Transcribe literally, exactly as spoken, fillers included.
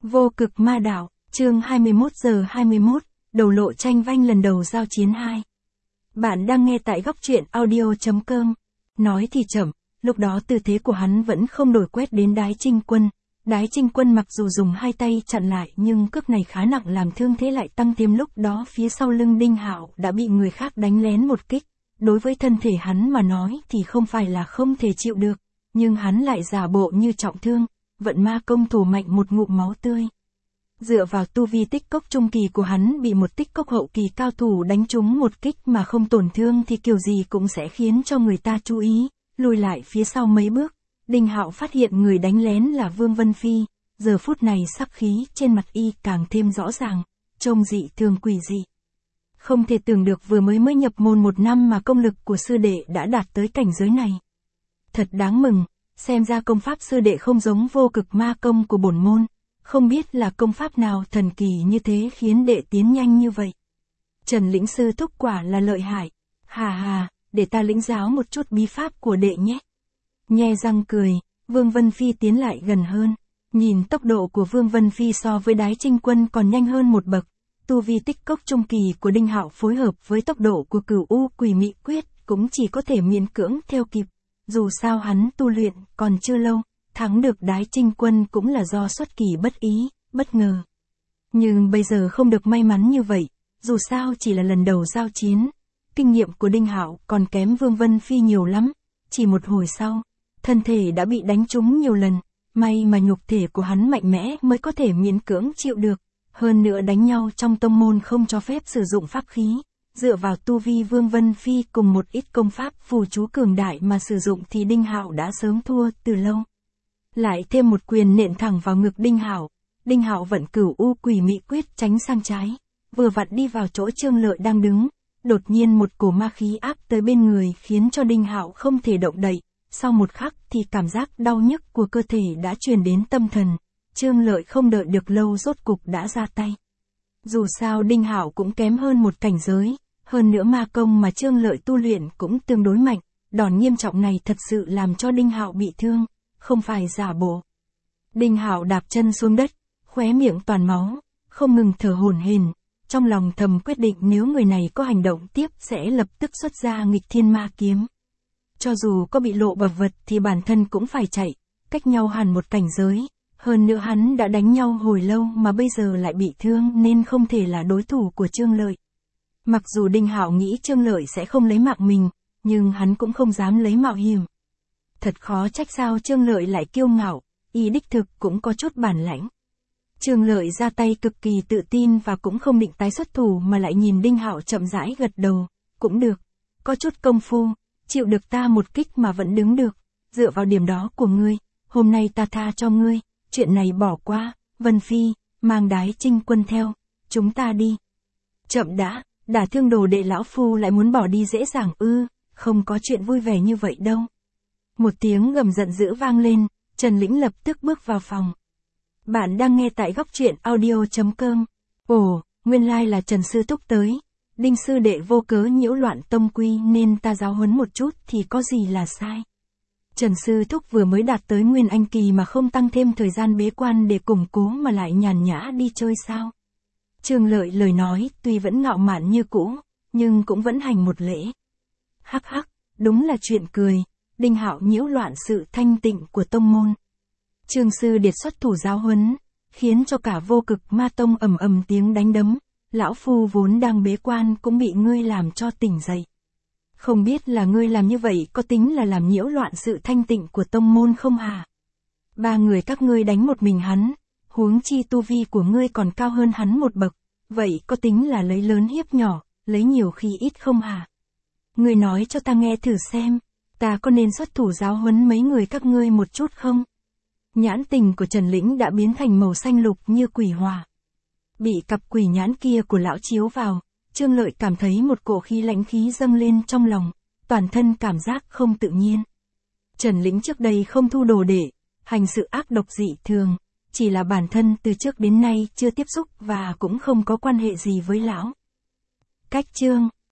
Vô cực ma đạo, chương hai mươi mốt giờ hai mươi mốt, đầu lộ tranh vanh lần đầu giao chiến hai. Bạn đang nghe tại góc truyện audio chấm com. Nói thì chậm, lúc đó tư thế của hắn vẫn không đổi quét đến Đái Trinh Quân. Đái Trinh Quân mặc dù dùng hai tay chặn lại nhưng cước này khá nặng làm thương thế lại tăng thêm, lúc đó phía sau lưng Đinh Hạo đã bị người khác đánh lén một kích. Đối với thân thể hắn mà nói thì không phải là không thể chịu được, nhưng hắn lại giả bộ như trọng thương, vận ma công thủ mạnh một ngụm máu tươi. Dựa vào tu vi tích cốc trung kỳ của hắn, bị một tích cốc hậu kỳ cao thủ đánh trúng một kích mà không tổn thương thì kiểu gì cũng sẽ khiến cho người ta chú ý. Lùi lại phía sau mấy bước, Đinh Hạo phát hiện người đánh lén là Vương Vân Phi. Giờ phút này sắc khí trên mặt y càng thêm rõ ràng, trông dị thường quỷ dị. Không thể tưởng được vừa mới mới nhập môn một năm mà công lực của sư đệ đã đạt tới cảnh giới này. Thật đáng mừng, xem ra công pháp sư đệ không giống vô cực ma công của bổn môn. Không biết là công pháp nào thần kỳ như thế khiến đệ tiến nhanh như vậy. Trần lĩnh sư thúc quả là lợi hại. Hà hà, để ta lĩnh giáo một chút bí pháp của đệ nhé. Nhe răng cười, Vương Vân Phi tiến lại gần hơn. Nhìn tốc độ của Vương Vân Phi so với Đái Trinh Quân còn nhanh hơn một bậc. Tu vi tích cốc trung kỳ của Đinh Hạo phối hợp với tốc độ của Cửu U Quỷ Mị Quyết cũng chỉ có thể miễn cưỡng theo kịp. Dù sao hắn tu luyện còn chưa lâu, thắng được Đái Trinh Quân cũng là do xuất kỳ bất ý, bất ngờ. Nhưng bây giờ không được may mắn như vậy, dù sao chỉ là lần đầu giao chiến. Kinh nghiệm của Đinh Hạo còn kém Vương Vân Phi nhiều lắm. Chỉ một hồi sau, thân thể đã bị đánh trúng nhiều lần, may mà nhục thể của hắn mạnh mẽ mới có thể miễn cưỡng chịu được. Hơn nữa đánh nhau trong tông môn không cho phép sử dụng pháp khí, dựa vào tu vi Vương Vân Phi cùng một ít công pháp phù chú cường đại mà sử dụng thì Đinh Hạo đã sớm thua từ lâu. Lại thêm một quyền nện thẳng vào ngực Đinh Hạo, Đinh Hạo vận Cửu U Quỷ Mị Quyết tránh sang trái, vừa vặn đi vào chỗ Trương Lợi đang đứng, đột nhiên một cổ ma khí áp tới bên người khiến cho Đinh Hạo không thể động đậy, sau một khắc thì cảm giác đau nhức của cơ thể đã truyền đến tâm thần. Trương Lợi không đợi được lâu rốt cục đã ra tay. Dù sao Đinh Hạo cũng kém hơn một cảnh giới, hơn nữa ma công mà Trương Lợi tu luyện cũng tương đối mạnh, đòn nghiêm trọng này thật sự làm cho Đinh Hạo bị thương, không phải giả bộ. Đinh Hạo đạp chân xuống đất, khóe miệng toàn máu, không ngừng thở hổn hển, trong lòng thầm quyết định nếu người này có hành động tiếp sẽ lập tức xuất ra nghịch thiên ma kiếm. Cho dù có bị lộ bập vật thì bản thân cũng phải chạy, cách nhau hẳn một cảnh giới. Hơn nữa hắn đã đánh nhau hồi lâu mà bây giờ lại bị thương nên không thể là đối thủ của Trương Lợi. Mặc dù Đinh Hạo nghĩ Trương Lợi sẽ không lấy mạng mình, nhưng hắn cũng không dám lấy mạo hiểm. Thật khó trách sao Trương Lợi lại kiêu ngạo, y đích thực cũng có chút bản lãnh. Trương Lợi ra tay cực kỳ tự tin và cũng không định tái xuất thủ mà lại nhìn Đinh Hạo chậm rãi gật đầu, cũng được, có chút công phu, chịu được ta một kích mà vẫn đứng được, dựa vào điểm đó của ngươi, hôm nay ta tha cho ngươi. Chuyện này bỏ qua, Vân Phi, mang Đái Trinh Quân theo, chúng ta đi. Chậm đã, đả thương đồ đệ lão phu lại muốn bỏ đi dễ dàng ư, không có chuyện vui vẻ như vậy đâu. Một tiếng gầm giận dữ vang lên, Trần Lĩnh lập tức bước vào phòng. Bạn đang nghe tại góc truyện audio chấm com. Ồ, nguyên lai là Trần Sư Thúc tới. Đinh sư đệ vô cớ nhiễu loạn tông quy nên ta giáo huấn một chút thì có gì là sai. Trần Sư Thúc vừa mới đạt tới Nguyên Anh Kỳ mà không tăng thêm thời gian bế quan để củng cố mà lại nhàn nhã đi chơi sao? Trương Lợi lời nói tuy vẫn ngạo mạn như cũ, nhưng cũng vẫn hành một lễ. Hắc hắc, đúng là chuyện cười, Đinh Hạo nhiễu loạn sự thanh tịnh của tông môn. Trương Sư Điệt xuất thủ giáo huấn, khiến cho cả vô cực ma tông ầm ầm tiếng đánh đấm, lão phu vốn đang bế quan cũng bị ngươi làm cho tỉnh dậy. Không biết là ngươi làm như vậy có tính là làm nhiễu loạn sự thanh tịnh của tông môn không hả? Ba người các ngươi đánh một mình hắn, huống chi tu vi của ngươi còn cao hơn hắn một bậc, vậy có tính là lấy lớn hiếp nhỏ, lấy nhiều khi ít không hả? Ngươi nói cho ta nghe thử xem, ta có nên xuất thủ giáo huấn mấy người các ngươi một chút không? Nhãn tình của Trần Lĩnh đã biến thành màu xanh lục như quỷ hỏa. Bị cặp quỷ nhãn kia của lão chiếu vào, Trương Lợi cảm thấy một cổ khí lãnh khí dâng lên trong lòng, toàn thân cảm giác không tự nhiên. Trần Lĩnh trước đây không thu đồ đệ, hành sự ác độc dị thường, chỉ là bản thân từ trước đến nay chưa tiếp xúc và cũng không có quan hệ gì với lão. Cách chương